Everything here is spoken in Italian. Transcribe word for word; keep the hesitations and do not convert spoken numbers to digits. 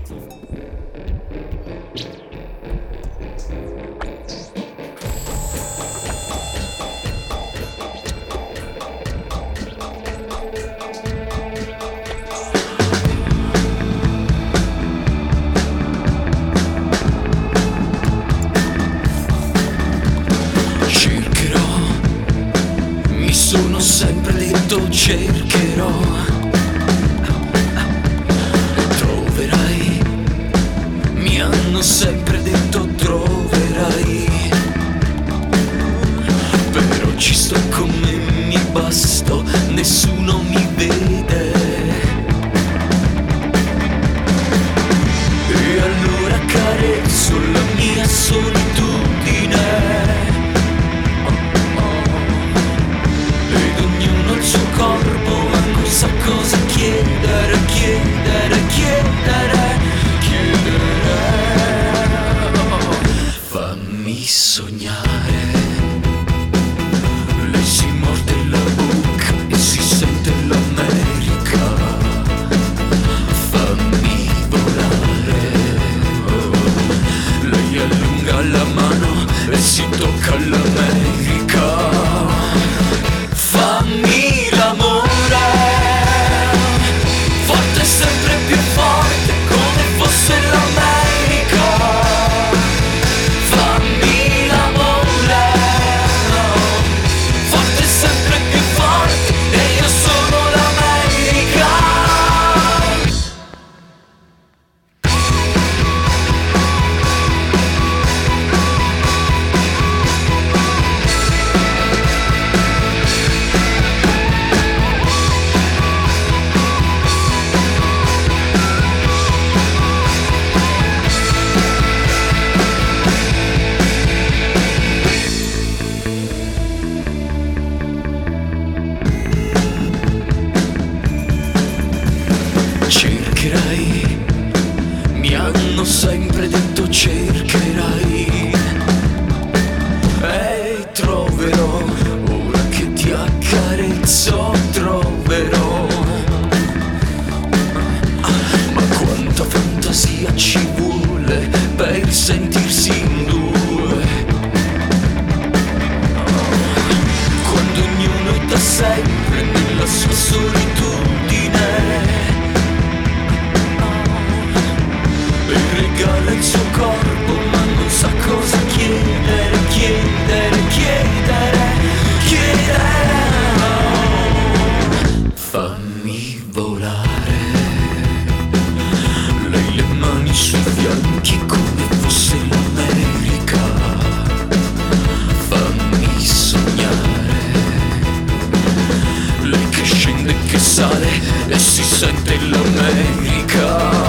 Sono sempre detto cercherò, troverai, mi hanno sempre detto troverai, però ci sto come mi basto, nessuno mi vede, e allora carezzo la mia solitudine. Il suo corpo ma non sa cosa chiedere, chiedere, chiedere, chiedere. Fammi sognare. Lei si morde la bocca e si sente l'America. Fammi volare. Lei allunga la mano e si tocca l'America. Fammi l'amore, forte sempre più forte, come fosse l'America. Fammi l'amore, forte sempre più forte, e io sono l'America. Cercherai, mi hanno sempre detto cercherai, e troverò, ora che ti accarezzo troverò. Ma quanta fantasia ci vuole per sentirsi in due, quando ognuno è da sempre nella sua solitudine. Regala il suo corpo ma non sa cosa chiedere, chiedere, chiedere, chiedere. Fammi volare. Lei le mani sui fianchi come fosse l'America. Fammi sognare. Lei che scende e che sale e si sente l'America.